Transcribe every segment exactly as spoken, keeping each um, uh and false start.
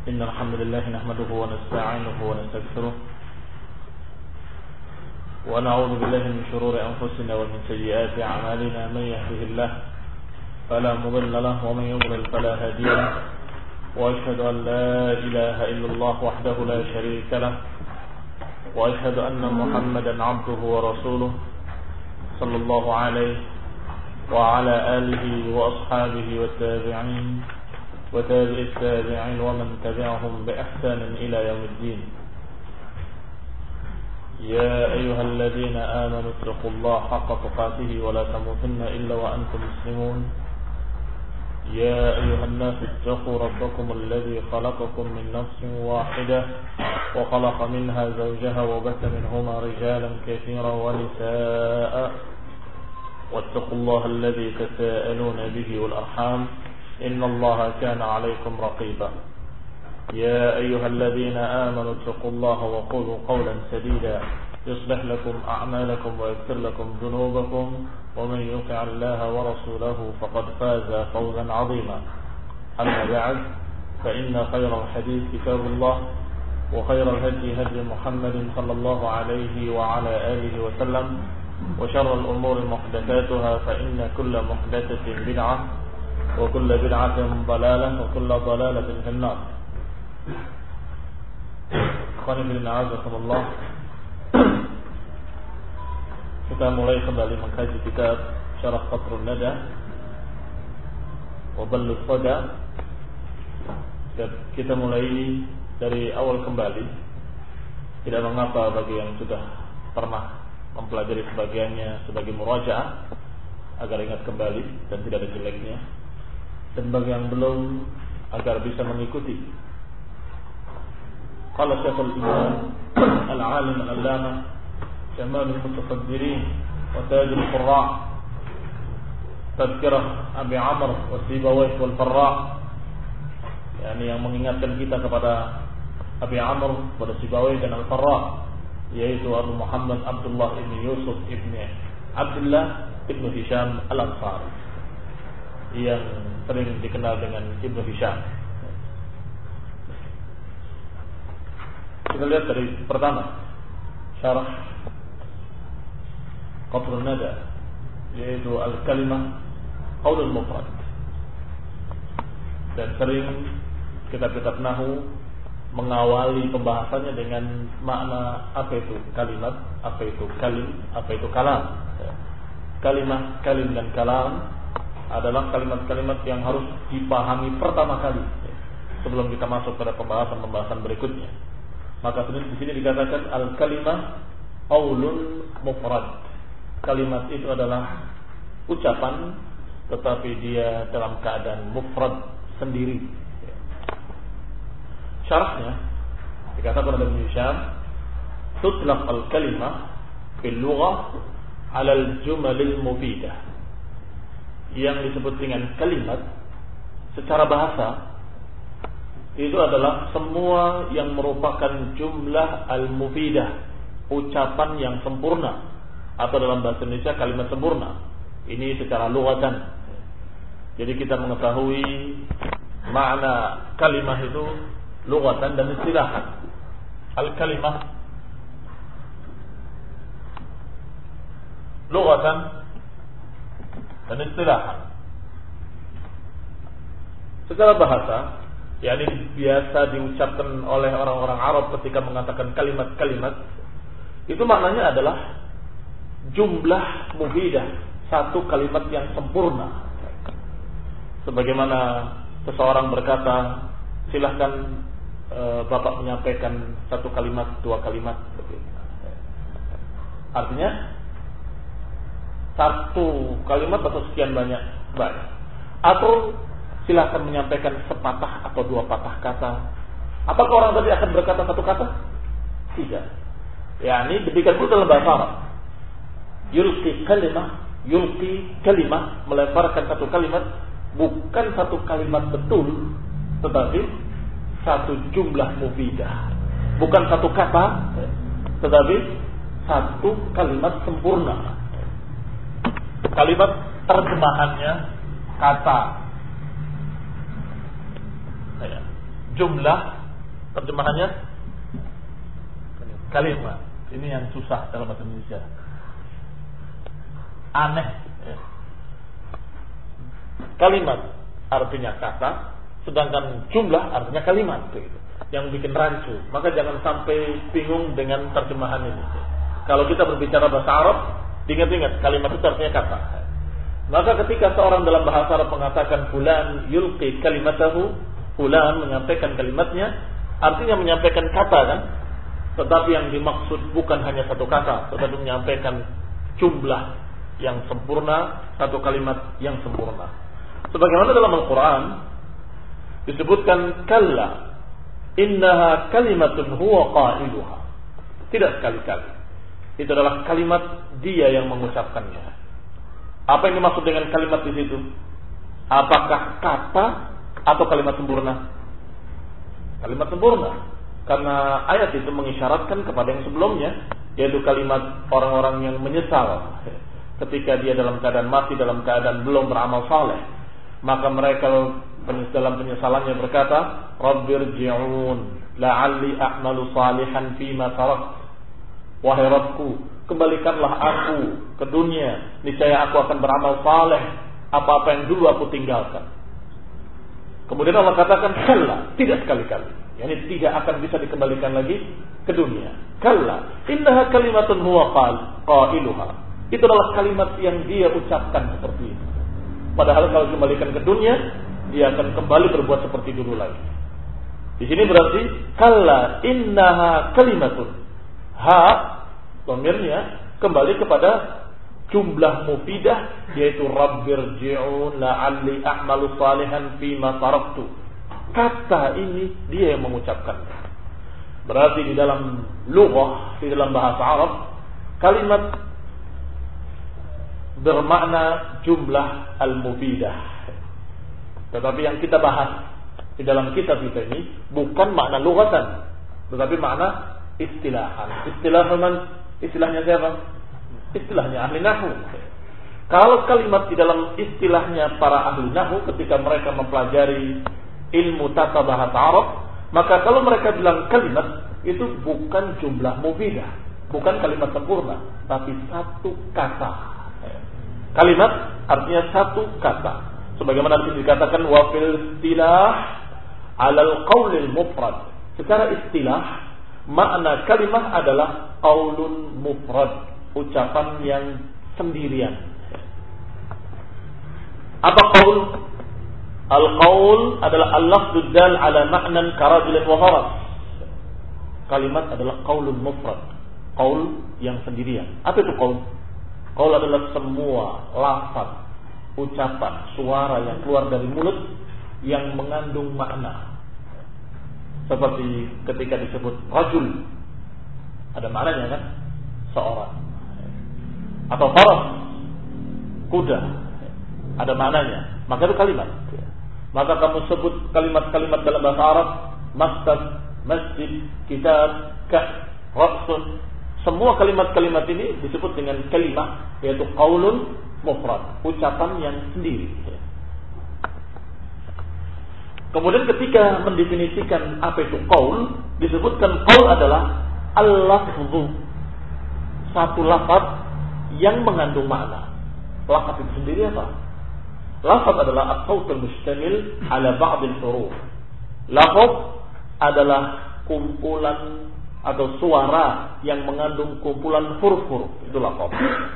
إن الحمد لله نحمده ونستعينه ونستغفره ونعوذ بالله من شرور أنفسنا ومن سيئات أعمالنا. من يهده الله فلا مضل له ومن يضلل فلا هادي له وأشهد أن لا إله إلا الله وحده لا شريك له وأشهد أن محمدا عبده ورسوله صلى الله عليه وعلى آله وأصحابه والتابعين وتابع التابعين ومن تبعهم بإحسان إلى يوم الدين. يا أيها الذين آمنوا اتقوا الله حق تقاته ولا تموتن إلا وأنتم مسلمون. يا أيها الناس اتقوا ربكم الذي خلقكم من نفس واحدة وخلق منها زوجها وبث منهما رجالا كثيرا ونساء واتقوا الله الذي تساءلون به والأرحام إن الله كان عليكم رقيبا. يا أيها الذين آمنوا اتقوا الله وقولوا قولا سديدا يصلح لكم أعمالكم ويغفر لكم ذنوبكم ومن يطع الله ورسوله فقد فاز فوزا عظيما. أما بعد فإن خير الحديث كتاب الله وخير الهدي هدي محمد صلى الله عليه وعلى آله وسلم وشر الأمور محدثاتها فإن كل محدثة بدعة وكل بدعة ضلالة وكل ضلالة في النار. Ikhwani fillah azakumullah. Kita mulai kembali mengkaji kitab Syarah Qatrun Nada wa Ballus Sada. Kita mulai dari awal kembali. Tidak mengapa bagi yang sudah pernah mempelajari sebagiannya sebagai murajaah agar ingat kembali dan tidak ada jeleknya, dan bagi yang belum agar bisa mengikuti. Qala Syekhul Imam Al-Alim Al-Allamah Jamalul Mutafakkirin wa Tajul Qurra' Tadhkirah Abi Amr wa Sibawayh wal Farra', yakni yang mengingatkan kita kepada Abi Amr, kepada Sibawayh dan Al-Farra', yaitu Abu Muhammad Abdullah ibn Yusuf ibn Abdullah ibn Hisham Al-Ansari yang sering dikenal dengan Ibn Hisham. Kita lihat dari pertama, syarah Qatrun Nada, yaitu Al-Kalimah Qaulul Mufrad. Dan sering kitab-kitab nahwu mengawali pembahasannya dengan makna apa itu kalimat, apa itu kalim, apa itu kalam. Kalimah, kalim dan kalam adalah kalimat-kalimat yang harus dipahami pertama kali sebelum kita masuk pada pembahasan-pembahasan berikutnya. Maka di sini dikatakan al-kalimah qaulun mufrad. Kalimat itu adalah ucapan tetapi dia dalam keadaan mufrad, sendiri. Syarahnya dikatakan oleh Ibn Hisham, tutlaq al-kalimah fil lughah 'ala al-jumal al-mufidah. Yang disebut dengan kalimat secara bahasa itu adalah semua yang merupakan jumlah al-mufidah, ucapan yang sempurna, atau dalam bahasa Indonesia kalimat sempurna. Ini secara lughatan. Jadi kita mengetahui makna kalimat itu lughatan dan istilahan. Al-kalimah lughatan dan istilahan. Secara bahasa, yakni biasa diucapkan oleh orang-orang Arab ketika mengatakan kalimat-kalimat, itu maknanya adalah jumlah mufidah, satu kalimat yang sempurna. Sebagaimana seseorang berkata, silahkan e, Bapak menyampaikan satu kalimat, dua kalimat. Artinya satu kalimat atau sekian banyak banyak. Atau silahkan menyampaikan sepatah atau dua patah kata. Apakah orang tadi akan berkata satu kata? Tidak. Ya, ini demikian pula dalam bahasa Arab. Yulqi kalimah, yulqi kalimah, melemparkan satu kalimat, bukan satu kalimat betul, tetapi satu jumlah mufidah. Bukan satu kata, tetapi satu kalimat sempurna. Kalimat terjemahannya kata. jumlah, terjemahannya kalimat. Ini yang susah dalam bahasa Indonesia. Aneh. Ya. Kalimat artinya kata, sedangkan jumlah artinya kalimat. Gitu. Yang bikin rancu. Maka jangan sampai bingung dengan terjemahan ini. Kalau kita berbicara bahasa Arab, ingat-ingat kalimat itu artinya kata. Maka ketika seorang dalam bahasa Arab mengatakan fulan yulqi kalimatahu, fulan menyampaikan kalimatnya, artinya menyampaikan kata kan? Tetapi yang dimaksud bukan hanya satu kata, tetapi menyampaikan jumlah yang sempurna, satu kalimat yang sempurna. Sebagaimana dalam Al-Quran disebutkan kalla innaha kalimatun huwa qailuha. Tidak sekali-kali. Itu adalah kalimat dia yang mengucapkannya. Apa yang dimaksud dengan kalimat di situ? Apakah kata atau kalimat sempurna? Kalimat sempurna. Karena ayat itu mengisyaratkan kepada yang sebelumnya, yaitu kalimat orang-orang yang menyesal ketika dia dalam keadaan mati, dalam keadaan belum beramal saleh. Maka mereka dalam penyesalannya berkata, Rabbirji'un la'alli a'malu salihan fima tarak. Wahai Rabbku, kembalikanlah aku ke dunia, niscaya aku akan beramal saleh apa-apa yang dulu aku tinggalkan. Kemudian Allah katakan, kalla, tidak sekali-kali. Yani tidak akan bisa dikembalikan lagi ke dunia. Kalla, innaha kalimatun huwa qailuha. Itu adalah kalimat yang dia ucapkan seperti itu. Padahal kalau dikembalikan ke dunia, dia akan kembali berbuat seperti dulu lagi. Di sini berarti kalla innaha kalimatun. Ha, domirnya kembali kepada jumlah mufidah, yaitu Rabbirji'un la'alli a'malu salihan fima taraktu. Kata ini dia yang mengucapkannya. Berarti di dalam lughah, di dalam bahasa Arab, kalimat bermakna jumlah al-mufidah. Tetapi yang kita bahas di dalam kitab kita ini bukan makna lughatan, tetapi makna istilahan. Istilah istilahnya siapa? Istilahnya ahli nahwu. Kalau kalimat di dalam istilahnya para ahli nahwu ketika mereka mempelajari ilmu tata bahasa Arab, maka kalau mereka bilang kalimat itu bukan jumlah mufidah, bukan kalimat sempurna, tapi satu kata. Kalimat artinya satu kata. Sebagaimana dikatakan wa fil istilah alal qaulil mufrad. Secara istilah makna kalimah adalah qaulun mufrad, ucapan yang sendirian. Apa qaul? Al-qaul adalah al-lafdud dal ala ma'nan karajulin wa faras. Kalimat adalah qaulun mufrad, qaul yang sendirian. Apa itu qaul? Qaul adalah semua lafaz, ucapan, suara yang keluar dari mulut yang mengandung makna. Seperti ketika disebut rajul, ada maknanya kan? Seorang. Atau faras, kuda, ada maknanya. Maka itu kalimat. Maka kamu sebut kalimat-kalimat dalam bahasa Arab, maktab, masjid, kitab, kah, raqsun. Semua kalimat-kalimat ini disebut dengan kalimah, yaitu qaulun mufrad, ucapan yang sendiri. Kemudian ketika mendefinisikan apa itu qaul, disebutkan qaul adalah al-lafzu, satu lafaz yang mengandung makna. Lafaz itu sendiri apa? Lafaz adalah as-sautul mustamil ala ba'd al-huruf. Lafaz adalah kumpulan atau suara yang mengandung kumpulan huruf-huruf. Itu lafaz.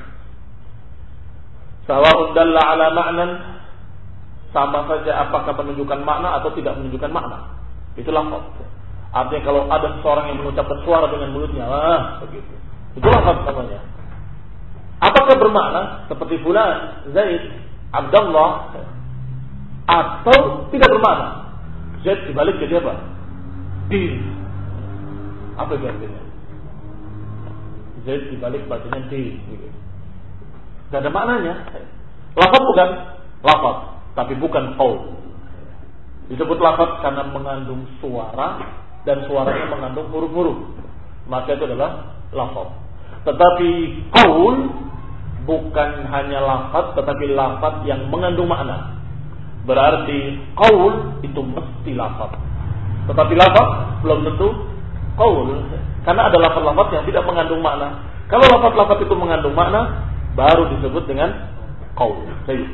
Sawa'un dalla ala ma'nan, sama saja apakah menunjukkan makna atau tidak menunjukkan makna. Itu lafaz. Artinya kalau ada seorang yang mengucapkan suara dengan mulutnya, ah, begitu. Itu lafaz namanya. Apakah bermakna seperti fulan, Zaid, Abdullah, atau tidak bermakna? Zaid dibalik jadi apa? Di. Apa itu artinya? Zaid dibalik bacanya di. Tidak ada maknanya. Lafaz bukan? Lafaz, tapi bukan qaul. Disebut lafaz karena mengandung suara dan suaranya mengandung huruf-huruf. Maka itu adalah lafaz. Tetapi qaul bukan hanya lafaz, tetapi lafaz yang mengandung makna. Berarti qaul itu mesti lafaz. Tetapi lafaz belum tentu qaul, karena ada lafaz-lafaz yang tidak mengandung makna. Kalau lafaz-lafaz itu mengandung makna, baru disebut dengan qaul. Baik.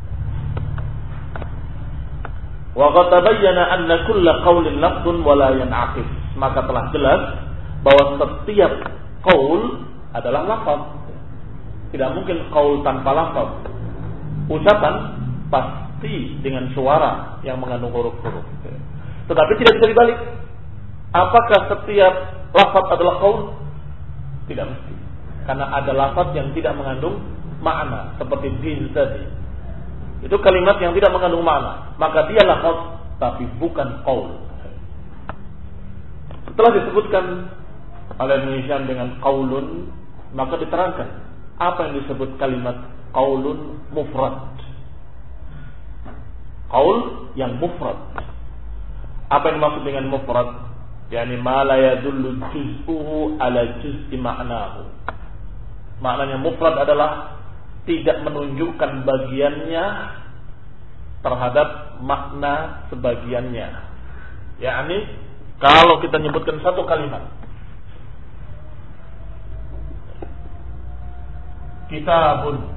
Wa qad tabayyana anna kulla qaulin lafdun wa la yan'aqid. Maka telah jelas bahwa setiap qaul adalah lafaz. Tidak mungkin qaul tanpa lafaz. Ucapan pasti dengan suara yang mengandung huruf-huruf. Tetapi tidak bisa dibalik. Apakah setiap lafaz adalah qaul? Tidak mesti. Karena ada lafaz yang tidak mengandung makna, seperti din tadi. Itu kalimat yang tidak mengandung makna, maka dia lafaz tapi bukan qaul. Setelah disebutkan oleh Indonesia dengan qaulun, maka diterangkan apa yang disebut kalimat qaulun mufrad. Qaul yang mufrad. Apa yang dimaksud dengan mufrad? Yani ma la yadullu juz'uhu ala juz'i ma'nahu. Maknanya mufrad adalah tidak menunjukkan bagiannya terhadap makna sebagiannya. Yani kalau kita menyebutkan satu kalimat, kitabun,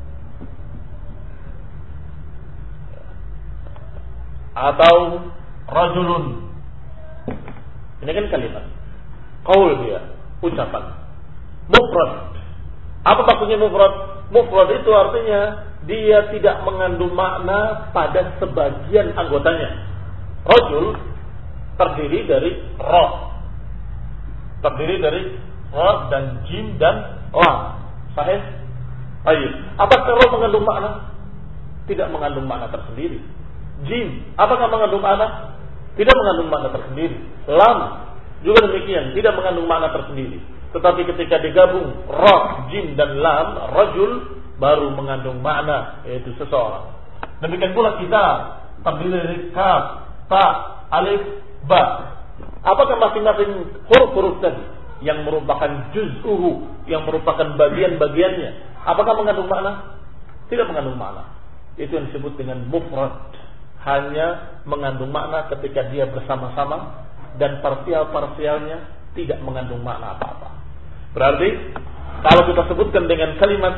atau rajulun, ini kan kalimat qaul, dia ucapan mufrad. Apa maksudnya mufrad? Mufrad itu artinya dia tidak mengandung makna pada sebagian anggotanya. Rajul terdiri dari ra, terdiri dari ra dan jim dan lam. Sahih? Baik. Apakah ra mengandung makna? Tidak mengandung makna tersendiri. Jim, apakah mengandung makna? Tidak mengandung makna tersendiri. Lam juga demikian, tidak mengandung makna tersendiri. Tetapi ketika digabung ra, jim dan lam, rajul baru mengandung makna, yaitu seseorang. Demikian pula kita terdiri dari kaf, ta, alif, ba. Apakah masing-masing huruf-huruf tadi yang merupakan juz'uhu, yang merupakan bagian-bagiannya, apakah mengandung makna? Tidak mengandung makna. Itu yang disebut dengan mufrad. Hanya mengandung makna ketika dia bersama-sama dan parsial-parsialnya tidak mengandung makna apa-apa. Berarti kalau kita sebutkan dengan kalimat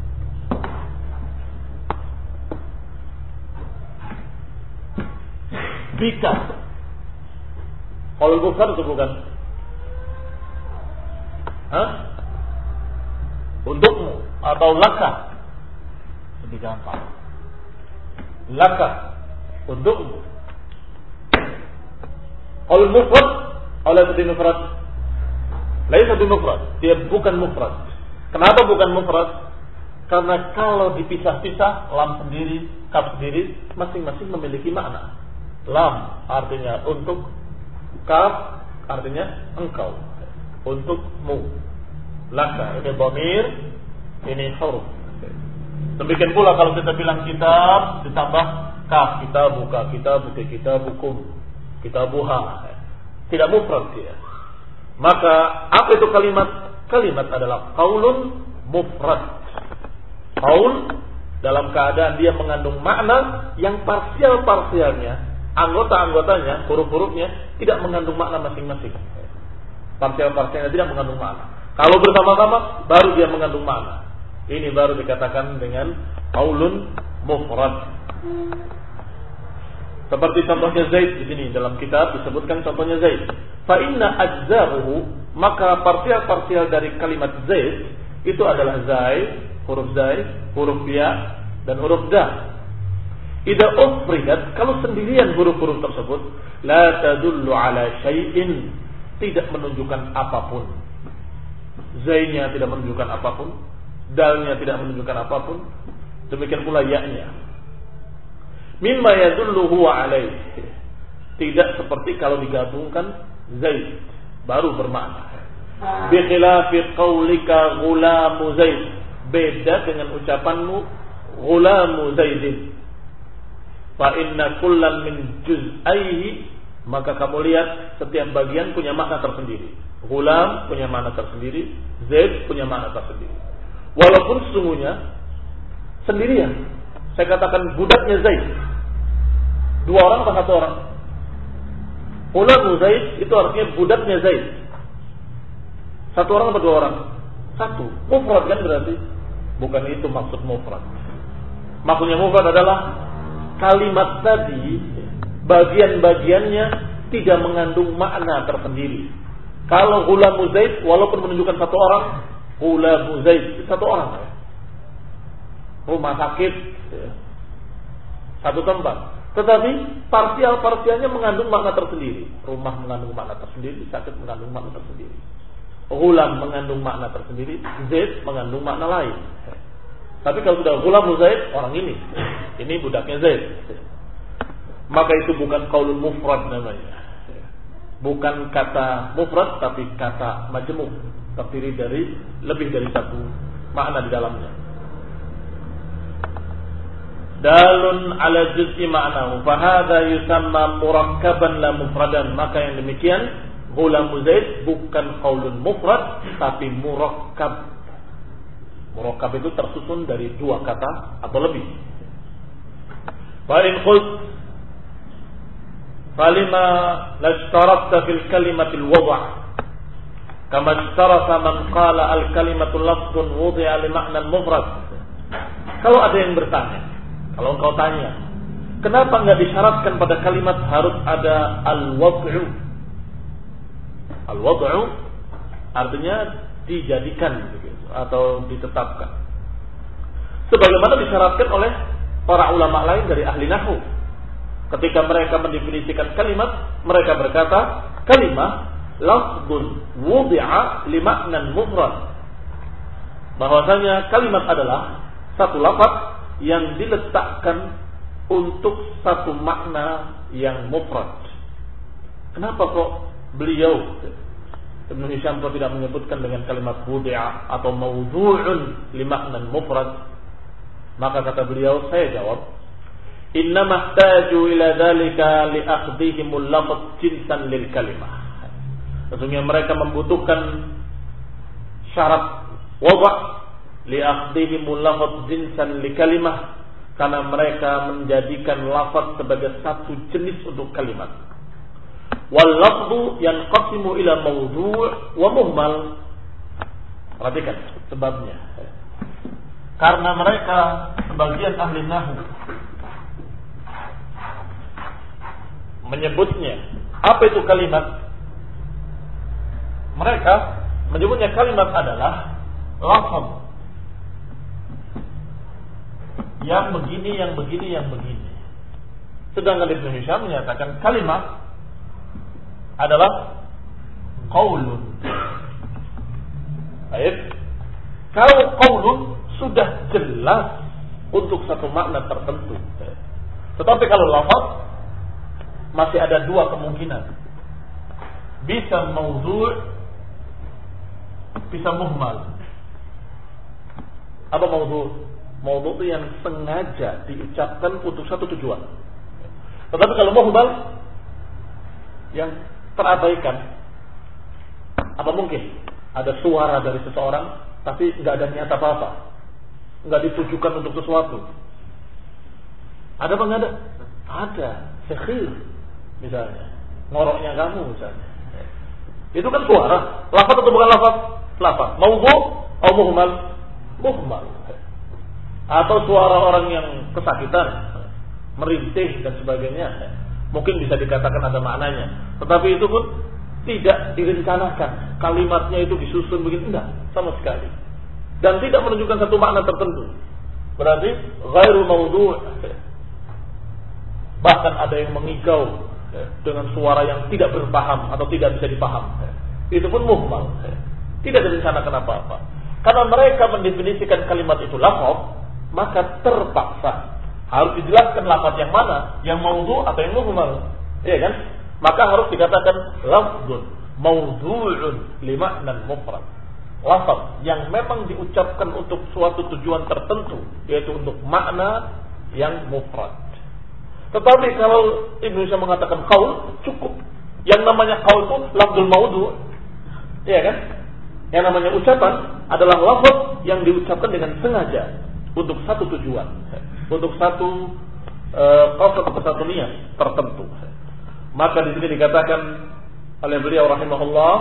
bika, kalau bukan itu bukan, Hah? untukmu atau laka, lebih gampang. Laka, untukmu. Kalau mufrad, oleh itu mufrad. Laisa bimufrad, dia bukan mufrad. Kenapa bukan mufrad? Karena kalau dipisah-pisah, lam sendiri, kaf sendiri, masing-masing memiliki makna. Lam artinya untuk, kaf artinya engkau, untukmu. Laka ini dhamir, ini huruf. Demikian pula kalau kita bilang kitab ditambah kaf, kitabuka, kitabuka, kitabukum, kitabuha, tidak mufrad dia. Maka apa itu kalimat? Kalimat adalah qaulun mufrad. Qaul dalam keadaan dia mengandung makna yang parsial-parsialnya, anggota-anggotanya, huruf-hurufnya tidak mengandung makna masing-masing. Parsial-parsialnya tidak mengandung makna. Kalau bersama-sama baru dia mengandung makna. Ini baru dikatakan dengan qaulun mufrad. Seperti contohnya Zaid di sini dalam kitab disebutkan contohnya Zaid. Fa inna ajza'uhu, maka parsial-parsial dari kalimat Zaid itu adalah Zaid, huruf Zaid, huruf ya dan huruf da. Idza ufridat, kalau sendirian huruf-huruf tersebut, la tadullu ala syai'in, tidak menunjukkan apapun. Zaidnya tidak menunjukkan apapun, dalnya tidak menunjukkan apapun, demikian pula ya-nya. Mimma yadullu huwa alaih, tidak seperti kalau digabungkan Zaid baru bermakna. Bi khilafi qaulika ghulamu Zaid, beda dengan ucapanmu ghulamu Zaidin. Fa inna kullan min juz'aihi, maka kamu lihat setiap bagian punya makna tersendiri. Ghulam punya makna tersendiri, Zaid punya makna tersendiri. Walaupun sesungguhnya sendirian. Saya katakan budaknya Zaid, dua orang atau satu orang? Ghulamu Zaid itu artinya budaknya Zaid. Satu orang atau dua orang? Satu. Mufrad kan berarti? Bukan itu maksud mufrad. Maksudnya mufrad adalah kalimat tadi bagian-bagiannya tidak mengandung makna tersendiri. Kalau Ghulamu Zaid walaupun menunjukkan satu orang, Ghulamu Zaid satu orang. Rumah sakit satu tempat. Tetapi parsial-parsialnya mengandung makna tersendiri. Rumah mengandung makna tersendiri, sakit mengandung makna tersendiri. Ghulam mengandung makna tersendiri, Zaid mengandung makna lain. Tapi kalau sudah Ghulamu Zaid, orang ini, ini budaknya Zaid. Maka itu bukan qaulun mufrad namanya. Bukan kata mufrad, tapi kata majmu', terdiri dari lebih dari satu makna di dalamnya. Dalun ala juz'i ma'nahu, fahadha yusamma murakkaban la mufradan. Maka yang demikian Ghulamu Zaid bukan qaulun mufrad, tapi murakkab. Murakkab itu tersusun dari dua kata atau lebih. Fa in qult falima lashtarata fil kalimatil wad', kama ishtarata man qala al kalimatu lafdun wudi'a li ma'nan mufrad. Kalau ada yang bertanya, kalau engkau tanya, kenapa enggak disyaratkan pada kalimat harus ada al-wad'u? Al-wad'u artinya dijadikan begitu, atau ditetapkan. Sebagaimana disyaratkan oleh para ulama lain dari ahli nahwu. Ketika mereka mendefinisikan kalimat, mereka berkata, kalimah lafdun wudi'a li ma'nan mufrad. Bahwasanya kalimat adalah satu lafaz yang diletakkan untuk satu makna yang mufrad. Kenapa kok beliau Ibnu Hisham kok tidak menyebutkan dengan kalimat wudi'a atau mawdu'un li ma'nan mufrad? Maka kata beliau, saya jawab, inna mahtaju ila dzalika li akhdihimul lafz jinsan lil kalimah. Sesungguhnya mereka membutuhkan syarat wada' li akhdihimul lafz jinsan li kalimah, karena mereka menjadikan lafaz sebagai satu jenis untuk kalimat. Wal lafzu yanqasimu ila mawdu' wa muhmal. Perhatikan sebabnya. Karena mereka sebagian ahli nahwu menyebutnya, apa itu kalimat? Mereka menyebutnya kalimat adalah lafaz yang begini, yang begini, yang begini. Sedangkan Ibnu Hisham menyatakan kalimat adalah qaulun. Baik. Kalau qaulun sudah jelas untuk satu makna tertentu. Tetapi kalau lafaz masih ada dua kemungkinan. Bisa mawdu', bisa muhmal. Apa mawdu'? Mawdu' itu yang sengaja diucapkan untuk satu tujuan. Tetapi kalau muhmal, yang terabaikan. Apa mungkin ada suara dari seseorang tapi nggak ada niat apa-apa, nggak ditujukan untuk sesuatu? Ada apa nggak ada? Ada. Sekhir misalnya, ngoroknya kamu misalnya, itu kan suara. Lafaz atau bukan lafaz? Lafaz. Mawdu' atau muhmal? Muhmal. Atau suara orang yang kesakitan, merintih dan sebagainya, mungkin bisa dikatakan ada maknanya. Tetapi itu pun tidak direncanakan. Kalimatnya itu disusun begini, enggak, sama sekali. Dan tidak menunjukkan satu makna tertentu. Berarti ghairu mawdu'. Bahkan ada yang mengigau dengan suara yang tidak berpaham atau tidak bisa dipaham. Itu pun muhmal. Tidak direncanakan apa-apa. Karena mereka mendefinisikan kalimat itu lafaz, maka terpaksa harus dijelaskan lafaz yang mana, yang mawdu' atau yang muhmal. Iya kan? Maka harus dikatakan lafzun mawdu'un li ma'nan mufrad. Lafaz yang memang diucapkan untuk suatu tujuan tertentu, yaitu untuk makna yang mufrad. Tetapi kalau Ibnu Hisham mengatakan qaul, cukup. Yang namanya qaul itu lafzul mawdu'. Iya kan? Yang namanya ucapan adalah lafaz yang diucapkan dengan sengaja untuk satu tujuan, untuk satu qasad atau satu niat tertentu. Maka di sini dikatakan oleh beliau rahimahullah,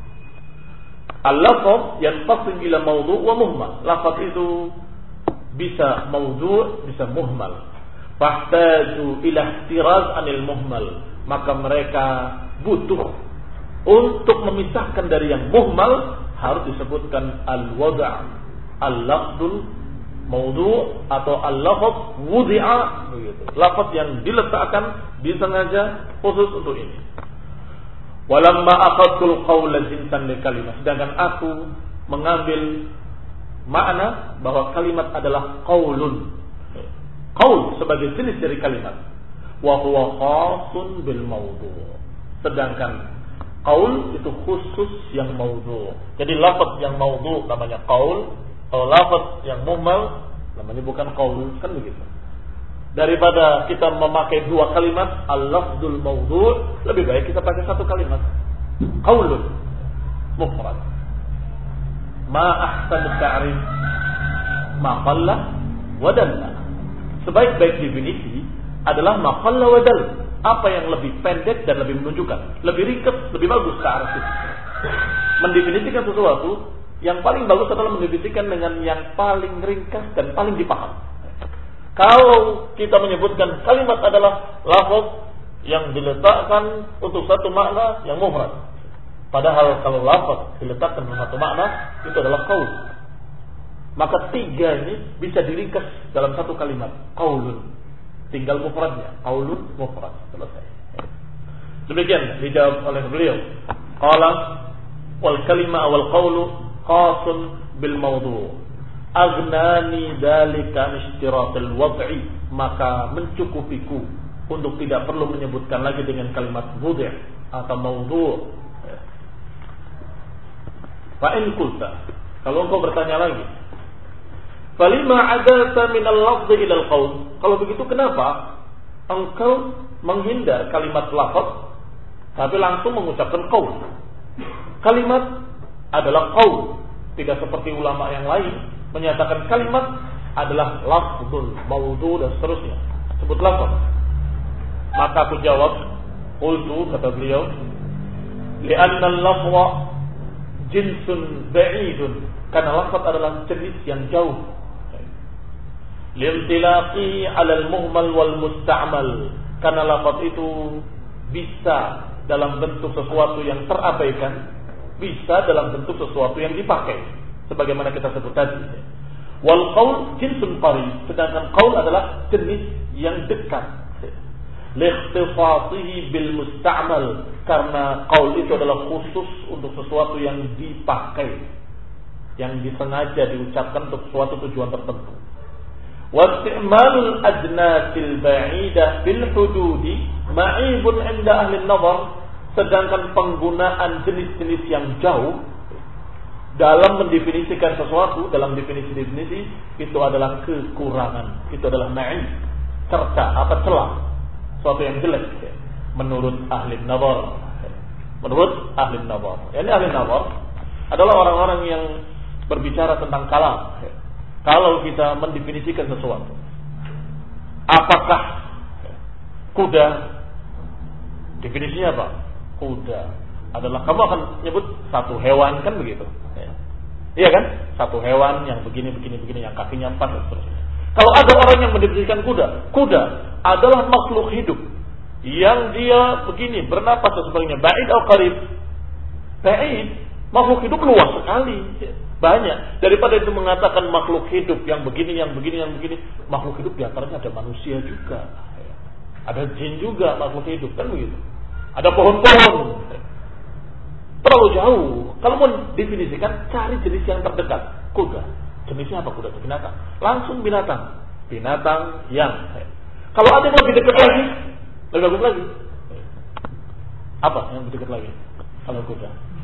al-lafaz yanqasim ila mawdu' wa muhmal. Lafaz itu bisa mawdu', bisa muhmal. Fahtaju ila ihtiraz anil muhmal. Maka mereka butuh untuk memisahkan dari yang muhmal, harus disebutkan al-wada', al-lafdul mawdu' atau al-lafaz wudi'a, begitu. Lafaz yang diletakkan, disengaja khusus untuk ini. Walamma akhadtul qawla jinsan li kalimat. Sedangkan aku mengambil makna bahwa kalimat adalah qaulun. Qaul sebagai jenis dari kalimat. Wa huwa khasun bil mawdu'. Sedangkan qaul itu khusus yang mawdu'. Jadi lafaz yang mawdu' namanya qaul, kalau lafaz yang muhmal namanya bukan qaul, kan begitu. Daripada kita memakai dua kalimat al-lafzul mawdu', lebih baik kita pakai satu kalimat qaulun mufrad. Ma ahsanu ta'rif ma qalla wa dalla. Sebaik-baik definisi adalah ma qalla wa dalla. Apa yang lebih pendek dan lebih menunjukkan, lebih ringkas, lebih bagus ta'rif itu. Mendefinisikan sesuatu yang paling bagus adalah mendefinisikan dengan yang paling ringkas dan paling dipaham. Kalau kita menyebutkan kalimat adalah lafaz yang diletakkan untuk satu makna yang mufrad. Padahal kalau lafaz diletakkan untuk satu makna, itu adalah qaul. Maka tiga ini bisa diringkas dalam satu kalimat, qaulun. Tinggal mufradnya, qaulun mufrad. Selesai. Demikian dijawab oleh beliau. Qala wal kalima wal qaulu khasun bil mawdu'. Aghnani dzalika istiratul wad'i. Maka mencukupiku untuk tidak perlu menyebutkan lagi dengan kalimat wudhi' atau mawdu'. Fa in qulta, kalau engkau bertanya lagi, falima adalta min al-lafzi ila al-qaul. Kalau begitu kenapa engkau menghindar kalimat lafaz tapi langsung mengucapkan qaul? Kalimat adalah qaul, tidak seperti ulama yang lain menyatakan kalimat adalah lafzul mawdu' dan seterusnya. Sebut lafaz. Maka aku jawab, qultu, kata beliau, li'anna al-lafza jinsun ba'idun. Karena lafaz adalah jenis yang jauh. Limtilaqi 'ala al-muhmal wal musta'mal. Karena lafaz itu bisa dalam bentuk sesuatu yang terabaikan, bisa dalam bentuk sesuatu yang dipakai. Sebagaimana kita sebut tadi. Wal qaul jinsun qarib. Sedangkan qaul adalah jenis yang dekat. Likhtifatihi bil musta'mal. Karena qaul itu adalah khusus untuk sesuatu yang dipakai, yang disengaja diucapkan untuk suatu tujuan tertentu. Wasti'malul adnasil ba'idah fil hududi ma'ibun 'inda ahli an-nazar. Sedangkan penggunaan jenis-jenis yang jauh dalam mendefinisikan sesuatu, dalam definisi-definisi, itu adalah kekurangan, itu adalah ma'ib, cerca, apa celah, sesuatu yang jelek menurut ahli nazar. Menurut ahli nazar. Ini ahli nazar adalah orang-orang yang berbicara tentang kalam. Kalau kita mendefinisikan sesuatu, apakah kuda, definisinya apa? Kuda adalah, kamu akan nyebut satu hewan, kan begitu? Iya kan? Satu hewan yang begini, begini, begini, yang kakinya empat dan seterusnya. Kalau ada orang yang mendefinisikan kuda, kuda adalah makhluk hidup yang dia begini, bernapas dan sebagainya. Ba'id atau qarib? Ba'id, makhluk hidup luas sekali, banyak. Daripada itu mengatakan makhluk hidup yang begini, yang begini, yang begini. Makhluk hidup di antaranya ada manusia juga, ada jin juga makhluk hidup, kan begitu? Ada pohon-pohon. Terlalu jauh. Kalau mau definisikan, cari jenis yang terdekat. Kuda. Jenisnya apa kuda? Binatang. Langsung binatang. Binatang yang. Kalau ada yang lebih dekat lagi, lebih bagus lagi. Apa yang lebih dekat lagi? Kalau kuda.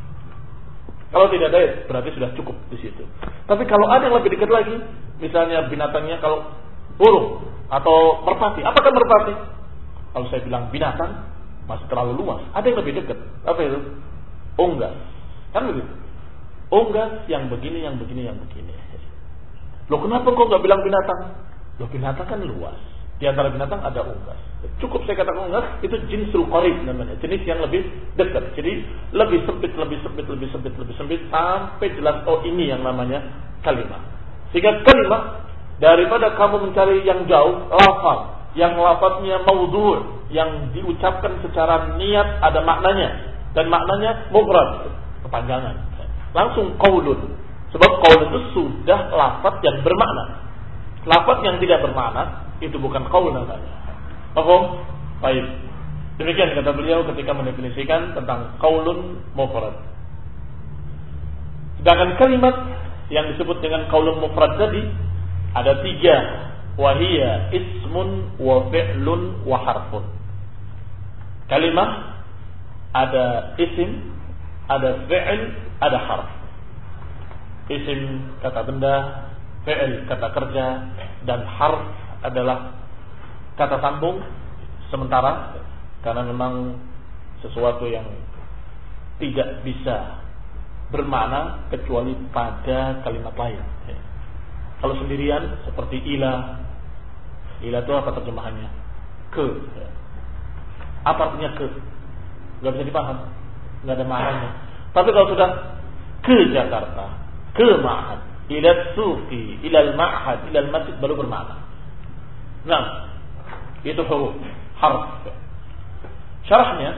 Kalau tidak ada, berarti sudah cukup di situ. Tapi kalau ada yang lebih dekat lagi, misalnya binatangnya kalau burung atau merpati. Apakah merpati? Kalau saya bilang binatang, masih terlalu luas. Ada yang lebih dekat. Apa itu? Unggas, kan begitu? Unggas yang begini, yang begini, yang begini. Loh, kenapa kok nggak bilang binatang? Loh, binatang kan luas. Di antara binatang ada unggas. Cukup saya katakan unggas, itu jinsul qarib namanya, jenis yang lebih dekat. Jadi lebih sempit, lebih sempit, lebih sempit, lebih sempit sampai jelas oh ini yang namanya kalimah. Sehingga kalimah daripada kamu mencari yang jauh, lafaz yang lafaznya maudhu', yang diucapkan secara niat ada maknanya dan maknanya mufrad, kepanjangan. Langsung qaulun. Sebab qaul itu sudah lafaz yang bermakna. Lafaz yang tidak bermakna itu bukan qaul namanya. Paham? Baik. Demikian kata beliau ketika mendefinisikan tentang qaulun mufrad. Sedangkan kalimat yang disebut dengan qaulun mufrad tadi ada tiga, wahia ismun wa fi'lun wa harfun. Kalimat ada isim, ada fi'il, ada harf. Isim kata benda, fi'il kata kerja, dan harf adalah kata sambung sementara karena memang sesuatu yang tidak bisa bermakna kecuali pada kalimat lain. Kalau sendirian seperti ila, ila itu apa terjemahannya? Ke. Apa artinya ke? Gak bisa dipaham, gak ada maknanya. Tapi kalau sudah ke Jakarta, ke Ma'had, ila sufi, ila al-ma'had, ila al-masjid, baru bermakna. Nah, itu huruf, harf. Syarahnya,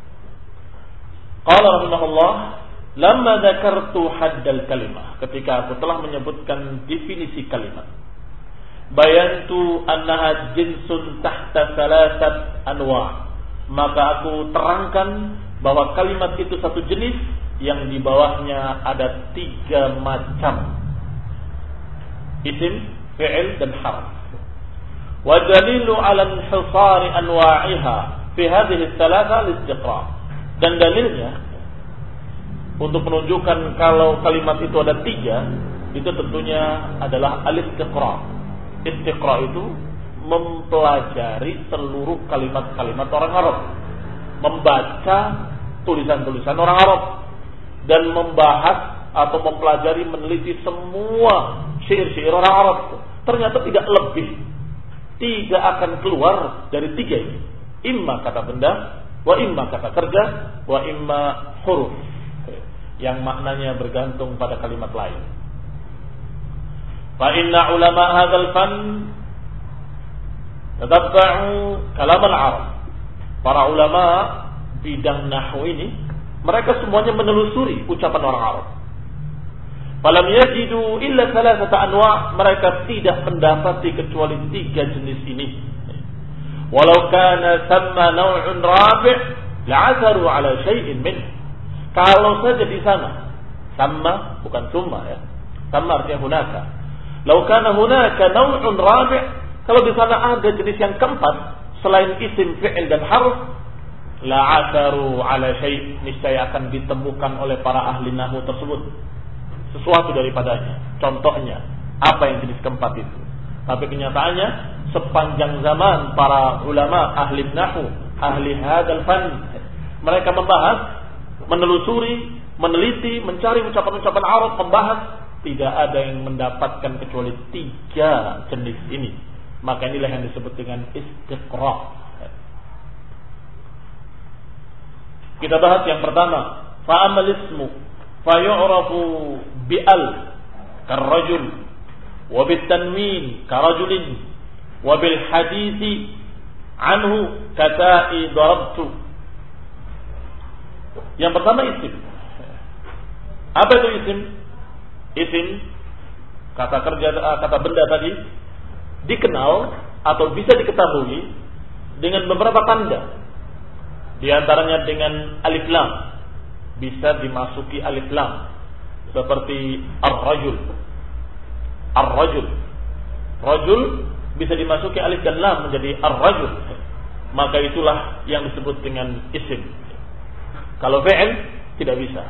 qala rahimahullah, lamma dzakartu haddal kalimah, ketika aku telah menyebutkan definisi kalimat, bayantu annaha jinsun tahta salasat anwa', maka aku terangkan bahwa kalimat itu satu jenis yang di bawahnya ada tiga macam, isim, fi'il, dan harf. Wa dalilu 'ala inhisari anwa'iha fi hadhihi ats-tsalatsa al-istiqra'. Dan dalilnya untuk menunjukkan kalau kalimat itu ada tiga, itu tentunya adalah al-istiqra'. Istiqra' itu mempelajari seluruh kalimat-kalimat orang Arab, membaca tulisan-tulisan orang Arab, dan membahas atau mempelajari, meneliti semua syair-syair orang Arab. Ternyata tidak lebih, tidak akan keluar dari tiga ini. Imma kata benda, wa imma kata kerja, wa imma huruf, yang maknanya bergantung pada kalimat lain. Fa inna ulama hadzal fan tatabba'u kalam al-Arab. Para ulama bidang nahwu ini, mereka semuanya menelusuri ucapan orang Arab. Falam yajidu illa thalathata anwa', mereka tidak mendapati kecuali tiga jenis ini. Walau kana thamma naw'un rabi' la'atharu 'ala syai'in min. Kalau saja di sana, sama bukan summa ya. Sama artinya hunaka. Law kana hunaka naw'un rabi', kalau di sana ada jenis yang keempat selain isim, fi'il, dan harf, la'atharu 'ala syai', niscaya akan ditemukan oleh para ahli nahwu tersebut sesuatu daripadanya. Contohnya apa yang jenis keempat itu. Tapi kenyataannya sepanjang zaman para ulama ahli nahwu, ahli hadzal fan, mereka membahas, menelusuri, meneliti, mencari ucapan-ucapan Arab, membahas, tidak ada yang mendapatkan kecuali tiga jenis ini. Maka inilah yang disebut dengan istiqra'. Kita bahas yang pertama, fa'amal ismu fayu'rafu bi'al karrajul wa bitanwin karajulin wa bil hadithi anhu kata'i darabtu. Yang pertama isim. Apa itu isim? Isim kata kerja, kata benda tadi dikenal atau bisa diketahui dengan beberapa tanda. Di antaranya dengan alif lam, bisa dimasuki alif lam, seperti ar-rajul. Ar-rajul, rajul bisa dimasuki alif dan lam menjadi ar-rajul. Maka itulah yang disebut dengan isim. Kalau fi'il tidak bisa.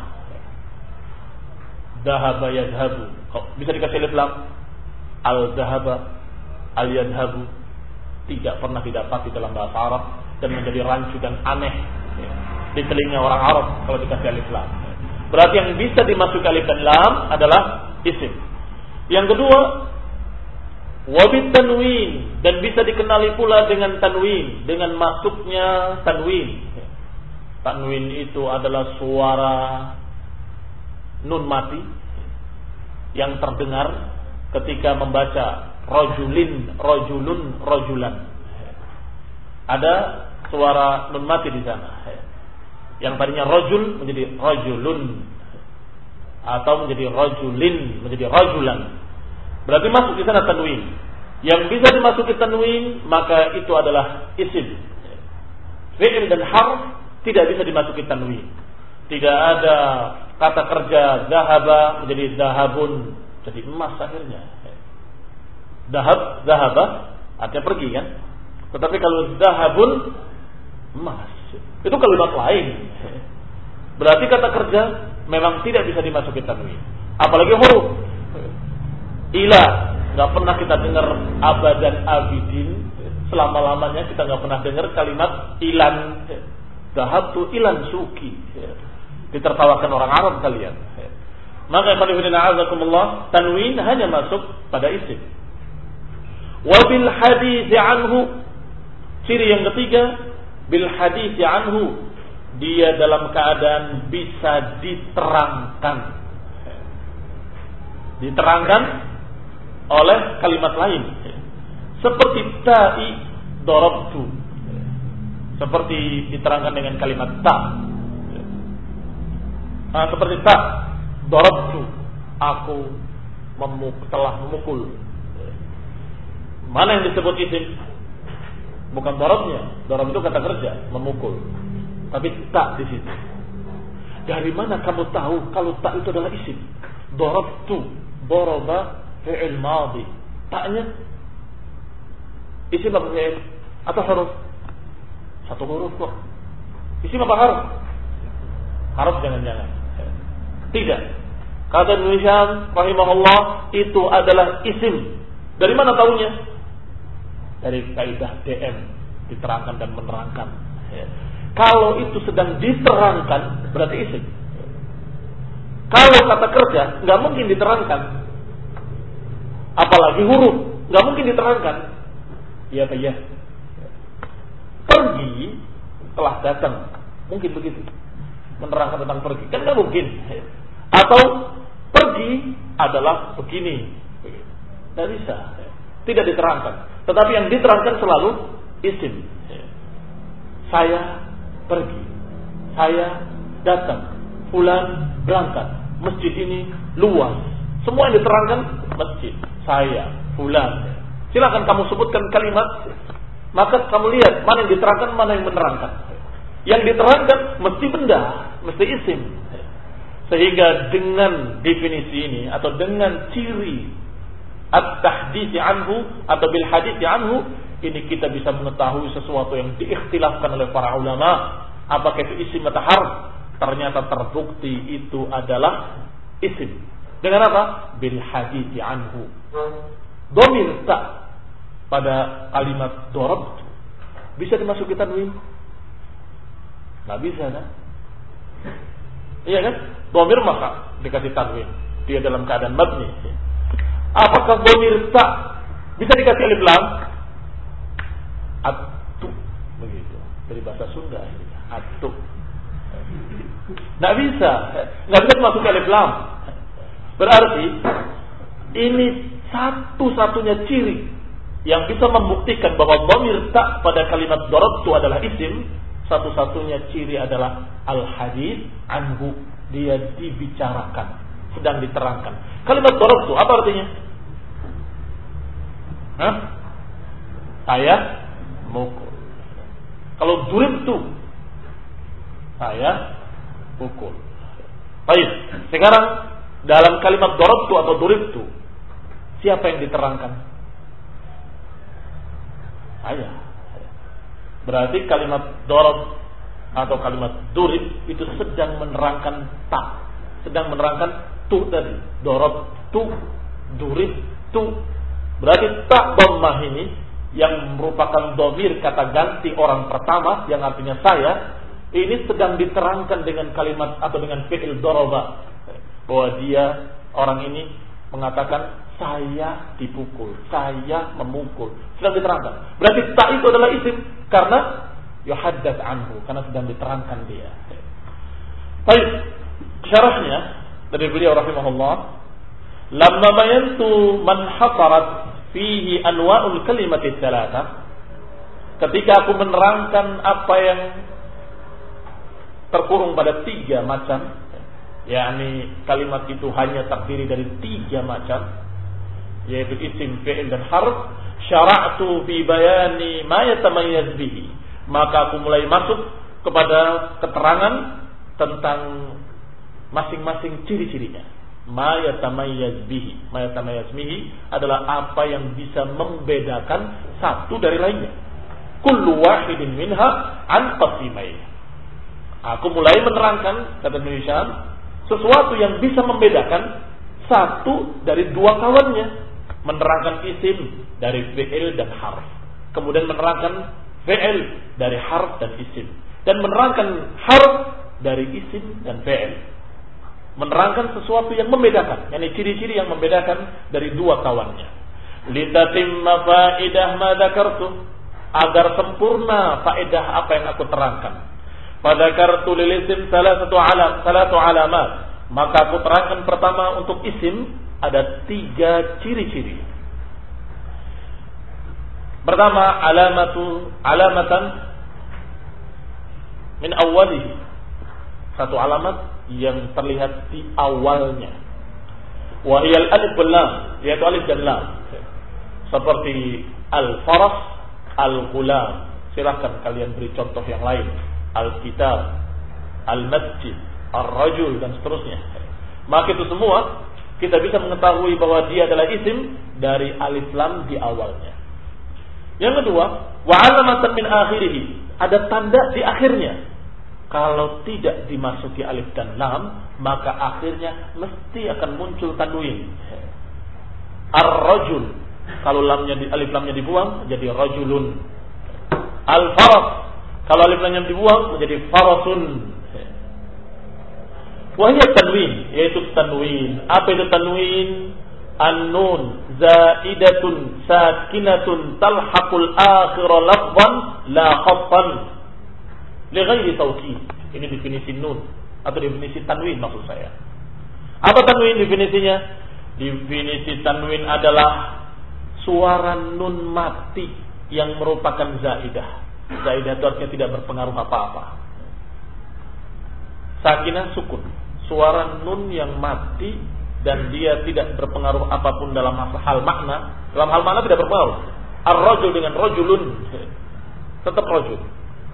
Dhahaba yadhabu, bisa dikasih alif lam. Al-dhahaba, al-yadhabu tidak pernah didapat di dalam bahasa Arab dan menjadi rancu dan aneh di telinga orang Arab kalau dikasih alif lam. Berarti yang bisa dimasuki alif dan lam adalah isim. Yang kedua, Wabit tanwin, dan bisa dikenali pula dengan tanwin, dengan masuknya tanwin. Tanwin itu adalah suara nun mati yang terdengar ketika membaca rajulin, rajulun, rajulan. Ada suara nun mati di sana. Yang tadinya rajul menjadi rajulun, atau menjadi rajulin, menjadi rajulan. Berarti masuk di sana tanwin. Yang bisa dimasuki tanwin maka itu adalah isim. Fi'il dan harf tidak bisa dimasuki tanwin. Tidak ada kata kerja zahaba menjadi zahabun, jadi emas akhirnya. Zahab, zahaba artinya pergi kan? Tetapi kalau zahabun emas, itu kalimat lain. Berarti kata kerja memang tidak bisa dimasuki tanwin. Apalagi huruf. Ila, nggak pernah kita dengar abadan abidin, selama-lamanya kita nggak pernah dengar kalimat ilan. Zahabtu ilan suki. Ditertawakan orang Arab kalian. Maka azakumullah, tanwin hanya masuk pada isim. Wabil hadits anhu, ciri yang ketiga, bil hadits anhu, dia dalam keadaan bisa diterangkan. Diterangkan oleh kalimat lain, seperti ta'i darabtu, seperti diterangkan dengan kalimat ta. Nah, seperti ta darabtu, aku memuk, telah memukul. Mana yang disebut isim? Bukan darabnya, darab itu kata kerja, memukul. Tapi ta di situ. Dari mana kamu tahu kalau ta itu adalah isim? Darabtu, daraba fi'il madhi. Taknya isim apa fi'il? Atau huruf? Satu huruf kok. Isim apa haruf? Haruf jangan-jangan. Tidak. Kata Ibnu Hisham rahimahullah, itu adalah isim. Dari mana tahunya? Dari kaidah D M, diterangkan dan menerangkan. Kalau itu sedang diterangkan berarti isim. Kalau kata kerja nggak mungkin diterangkan. Apalagi huruf, nggak mungkin diterangkan. Iya apa ya? Pergi telah datang, mungkin begitu. Menerangkan tentang pergi, kan nggak mungkin. Atau pergi adalah begini, nggak bisa. Tidak diterangkan. Tetapi yang diterangkan selalu isim. Saya pergi, saya datang, fulan berangkat, masjid ini luas. Semua yang diterangkan masjid. Saya, fulan. Silakan kamu sebutkan kalimat, maka kamu lihat mana yang diterangkan, mana yang menerangkan. Yang diterangkan mesti benda, mesti isim. Sehingga dengan definisi ini atau dengan ciri at-tahdits anhu atau bil hadits anhu, ini kita bisa mengetahui sesuatu yang diikhtilafkan oleh para ulama, apakah itu isim atau harf. Ternyata terbukti itu adalah isim. Dengan apa? Bil hadits anhu. Dhamir ta pada kalimat darab bisa dimasuki tanwin? Nggak bisa kan? Iya kan? Dhamir maka dikasih tanwin. Dia dalam keadaan mabni. Apakah dhamir ta bisa dikasih alif lam? Atu begitu. Dari bahasa Sunda ini. Atu. Nggak bisa. Nggak bisa dimasuki alif lam. Berarti ini satu-satunya ciri yang bisa membuktikan bahwa dhamir ta pada kalimat darabtu adalah isim. Satu-satunya ciri adalah al-hadits anhu, dia dibicarakan, sedang diterangkan. Kalimat darabtu apa artinya? Hah? Saya mukul. Kalau duribtu, saya pukul. Baik, sekarang dalam kalimat darabtu atau duribtu, siapa yang diterangkan? Saya. Berarti kalimat darab atau kalimat durib itu sedang menerangkan ta, sedang menerangkan tu tadi. Darab tu, durib tu. Berarti ta dhammah ini yang merupakan dhamir kata ganti orang pertama yang artinya saya, ini sedang diterangkan dengan kalimat atau dengan fi'il daraba, bahwa dia orang ini mengatakan saya dipukul, saya memukul. Sedang diterangkan. Berarti ta itu adalah isim karena yuhaddats anhu, karena sedang diterangkan dia. Baik, syarahnya dari beliau rahimahullah, lamma bayantu man hasarat fihi anwa'ul kalimati tsalatsa, ketika aku menerangkan apa yang terkurung pada tiga macam, yakni kalimat itu hanya terdiri dari tiga macam, yaitu isim, fi'il dan harf. Syara'tu fi bayani ma yatamayyaz bihi, maka aku mulai masuk kepada keterangan tentang masing-masing ciri-cirinya. Ma yatamayyaz bihi, ma yatamayyaz bihi adalah apa yang bisa membedakan satu dari lainnya. Kullu wahidin minha an qasimain. Aku mulai menerangkan, kata Ibnu Hisham, sesuatu yang bisa membedakan satu dari dua kawannya. Menerangkan isim dari fi'il dan harf, kemudian menerangkan fi'il dari harf dan isim, dan menerangkan harf dari isim dan fi'il. Menerangkan sesuatu yang membedakan, yakni ciri-ciri yang membedakan dari dua kawannya. Litatimma fa'idah ma dzakartu, agar sempurna faedah apa yang aku terangkan. Fadzakartu lil isim salasatu alam salatu alamat, maka aku terangkan pertama untuk isim ada tiga ciri-ciri. Pertama, alamatu alamatan min awwalihi, satu alamat yang terlihat di awalnya. Wa hiya al-alif wal lam, yaitu alif dan lam. Seperti al-faras, al-ghulam. Silakan kalian beri contoh yang lain. Al-kitab, al-masjid, ar-rajul, dan seterusnya. Maka itu semua kita bisa mengetahui bahwa dia adalah isim dari alif lam di awalnya. Yang kedua, wa alamatan min akhirih, ada tanda di akhirnya. Kalau tidak dimasuki alif dan lam, maka akhirnya mesti akan muncul tanwin. Ar-rajul, kalau lamnya di, alif lamnya dibuang menjadi rajulun. Al-faras, kalau alif lamnya dibuang menjadi farasun. Wahia tanwin, yaitu tanwin. Apa itu tanwin? An-nun zaidatun sakinatun talhaqul akhir lafzan la khaffan li ghairi tawkid. Ini definisi nun atau definisi tanwin maksud saya. Apa tanwin definisinya? Definisi tanwin adalah suara nun mati yang merupakan zaidah. Zaidah itu artinya tidak berpengaruh apa-apa. Sakinah sukun, suara nun yang mati dan dia tidak berpengaruh apapun dalam hal makna. Dalam hal makna tidak berpengaruh. Ar-rajul dengan rajulun tetap rajul.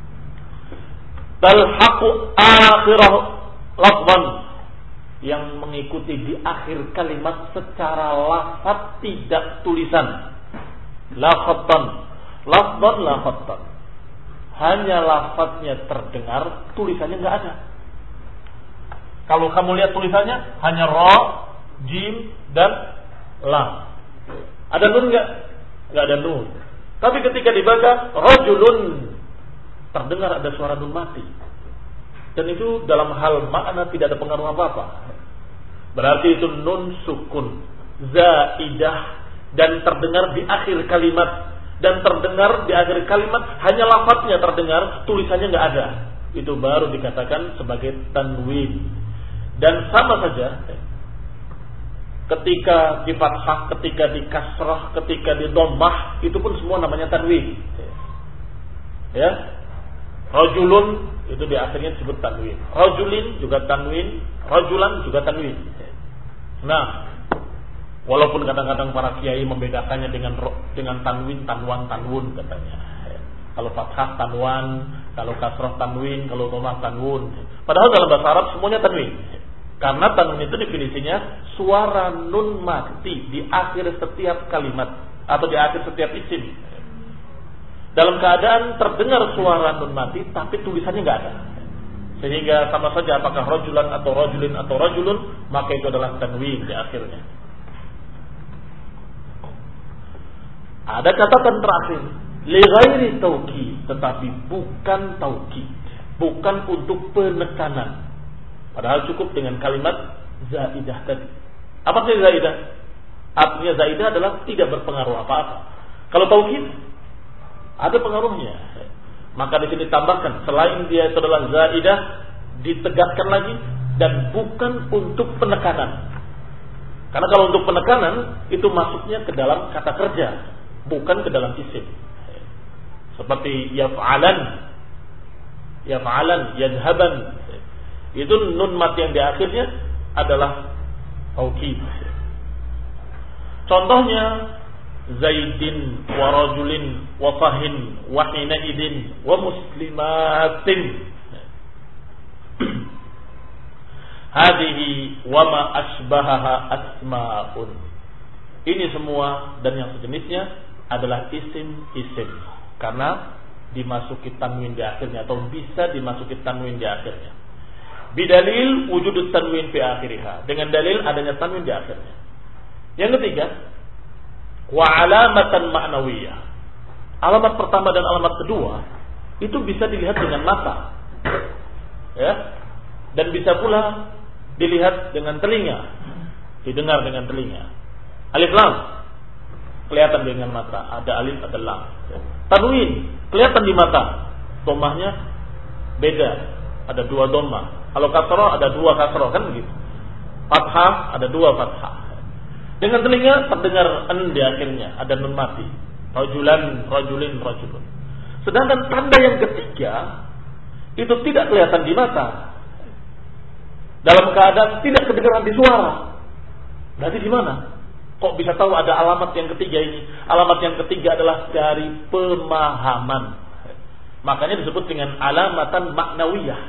Talhaqu akhirah lafzan, yang mengikuti di akhir kalimat secara lafaz tidak tulisan. La khattan, lafzan la khattan. Hanya lafaznya terdengar, tulisannya enggak ada. Kalau kamu lihat tulisannya hanya ra, jim dan lam. Ada nun enggak? Enggak ada nun. Tapi ketika dibaca rajulun, terdengar ada suara nun mati. Dan itu dalam hal makna tidak ada pengaruh apa-apa. Berarti itu nun sukun, zaidah, dan terdengar di akhir kalimat. Dan terdengar di akhir kalimat hanya lafaznya terdengar, tulisannya enggak ada. Itu baru dikatakan sebagai tanwin. Dan sama saja ketika di fathah, ketika di kasrah, ketika di dhammah, itu pun semua namanya tanwin. Ya. Rajulun itu di akhirnya disebut tanwin. Rajulin juga tanwin, rajulan juga tanwin. Nah, walaupun kadang-kadang para kiai membedakannya dengan dengan tanwin, tanwan, tanwun katanya. Kalau fathah tanwan, kalau kasrah tanwin, kalau dhammah tanwun. Padahal dalam bahasa Arab semuanya tanwin. Karena tanwin itu definisinya suara nun mati di akhir setiap kalimat atau di akhir setiap isim. Dalam keadaan terdengar suara nun mati tapi tulisannya enggak ada. Sehingga sama saja apakah rajulan atau rajulin atau rajulun, maka itu adalah tanwin di akhirnya. Ada catatan terakhir, li ghairi taukid, tetapi bukan taukid, bukan untuk penekanan. Padahal cukup dengan kalimat zaidah tadi. Apa sih zaidah? artinya zaidah adalah tidak berpengaruh apa-apa. Kalau taukid ada pengaruhnya. Maka di sini tambahkan selain dia itu adalah zaidah, ditegaskan lagi dan bukan untuk penekanan. Karena kalau untuk penekanan itu masuknya ke dalam kata kerja, bukan ke dalam isim. Seperti yaf'alan, yaf'alan, yadhaban. Itu nun mat yang di akhirnya adalah taukid. Contohnya Zaidin wa rajulin wa fahin wa hinaidin wa muslimatin. Hadihi wa ma asbahaha asma'un. Ini semua dan yang sejenisnya adalah isim-isim karena dimasuki tanwin di akhirnya atau bisa dimasuki tanwin di akhirnya. Bidalil wujudut tanwin fi akhiriha. Dengan dalil adanya tanwin di akhirnya. Yang ketiga, wa alamatan ma'nawiyah. Alamat pertama dan alamat kedua itu bisa dilihat dengan mata. Ya. Dan bisa pula dilihat dengan telinga, didengar dengan telinga. Alif lam kelihatan dengan mata, ada alif ada lam. Tanwin kelihatan di mata, dhammahnya beda, ada dua dhammah. Kalau kasroh ada dua kasroh kan begitu. Fathah ada dua fathah. Dengan telinga terdengar en di akhirnya, ada nun mati. Rajulan, rajulin, rajulun. Sedangkan tanda yang ketiga itu tidak kelihatan di mata. Dalam keadaan tidak kedengaran di suara. Berarti di mana? Kok bisa tahu ada alamat yang ketiga ini? Alamat yang ketiga adalah dari pemahaman. Makanya disebut dengan alamatan maknawiyah.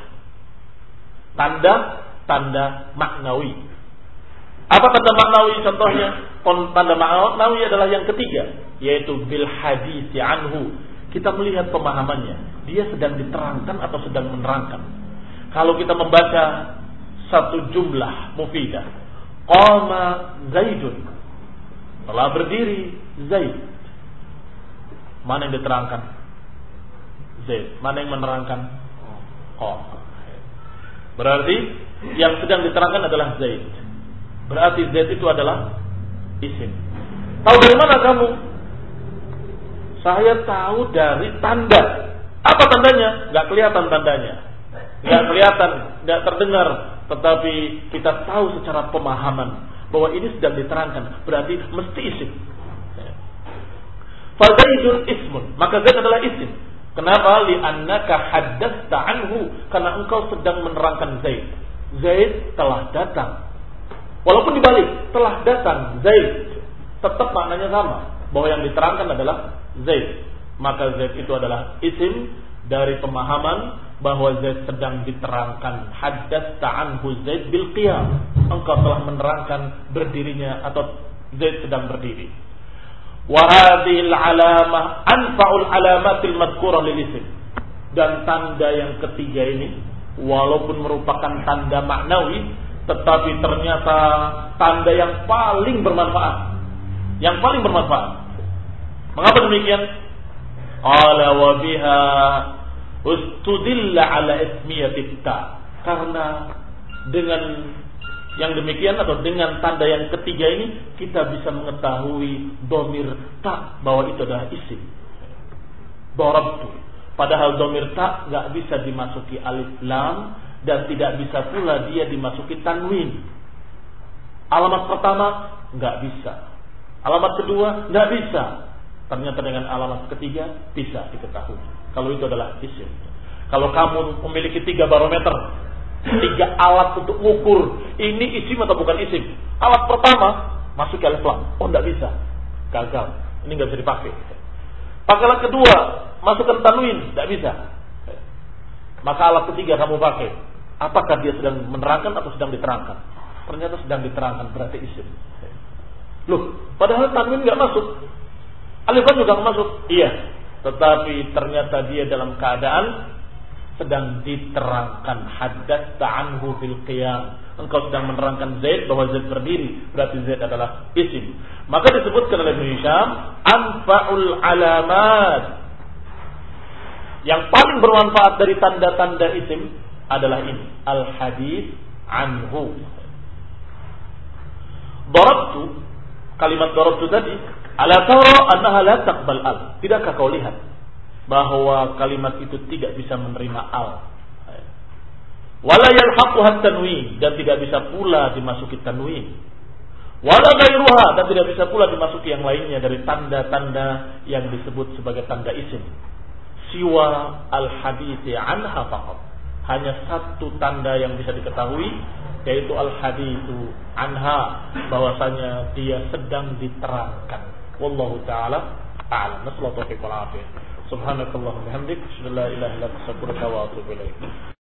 Tanda-tanda maknawi. Apa tanda maknawi contohnya? Tanda maknawi adalah yang ketiga, yaitu bil hadits anhu. Kita melihat pemahamannya. Dia sedang diterangkan atau sedang menerangkan. Kalau kita membaca satu jumlah mufidah, qama Zaidun, telah berdiri Zaid. Mana yang diterangkan? Zaid. Mana yang menerangkan? Qama. Berarti yang sedang diterangkan adalah Zaid. Berarti Zaid itu adalah isim. Tahu dari mana kamu? Saya tahu dari tanda. Apa tandanya? Gak kelihatan tandanya. Gak kelihatan, gak terdengar. Tetapi kita tahu secara pemahaman bahwa ini sedang diterangkan. Berarti mesti isim. Fa Zaidun ismun. Maka Zaid adalah isim. Kenapa? Li'annaka haddatsta anhu. Karena engkau sedang menerangkan Zaid. Zaid telah datang. Walaupun dibalik, telah datang Zaid, tetap maknanya sama. Bahwa yang diterangkan adalah Zaid. Maka Zaid itu adalah isim dari pemahaman bahwa Zaid sedang diterangkan. Haddatsta anhu Zaid bil qiyam. Engkau telah menerangkan berdirinya atau Zaid sedang berdiri. Wa hadhil alamah anfa'ul alamatil madhkurah lil isim. Dan tanda yang ketiga ini walaupun merupakan tanda maknawi, tetapi ternyata tanda yang paling bermanfaat. Yang paling bermanfaat. Mengapa demikian? Qala wa biha ustudilla ala ismiyatit ta. Karena dengan yang demikian atau dengan tanda yang ketiga ini kita bisa mengetahui domir ta bahwa itu adalah isim. Darabtu. Padahal domir ta enggak bisa dimasuki alif lam dan tidak bisa pula dia dimasuki tanwin. Alamat pertama enggak bisa. Alamat kedua enggak bisa. Ternyata dengan alamat ketiga bisa diketahui. Kalau itu adalah isim. Kalau kamu memiliki tiga barometer, tiga alat untuk mengukur ini isim atau bukan isim. Alat pertama masuk ke alif lam. Oh enggak bisa. Gagal. Ini enggak bisa dipakai. Pakai alat kedua, masukkan tanwin, enggak bisa. Maka alat ketiga kamu pakai. Apakah dia sedang menerangkan atau sedang diterangkan? Ternyata sedang diterangkan, berarti isim. Loh, padahal tanwin enggak masuk. Alif lam juga enggak masuk. Iya. Tetapi ternyata dia dalam keadaan sedang diterangkan. Haddatsta anhu bil qiyam. Engkau sedang menerangkan Zaid bahwa Zaid berdiri, berarti Zaid adalah isim. Maka disebutkan oleh Ibnu Hisham anfa'ul alamat. Yang paling bermanfaat dari tanda-tanda isim adalah ini, al hadits anhu. Darabtu kalimat darabtu tadi, ala tara annaha la taqbal al. Tidakkah kau lihat bahwa kalimat itu tidak bisa menerima al? Wala yalhaquha tanwin, dan tidak bisa pula dimasuki tanwin. Wala ghairuha, dan tidak bisa pula dimasuki yang lainnya dari tanda-tanda yang disebut sebagai tanda isim. Siwa al-hadithi anha faqat. Hanya satu tanda yang bisa diketahui, yaitu al-hadithu anha, bahwasanya dia sedang diterangkan. Wallahu taala a'lam. Nasallahu taufiq wal afiyah. Subhanakallahumma bihamdik, asyhadu an la ilaha illa anta astaghfiruka wa atubu ilaik.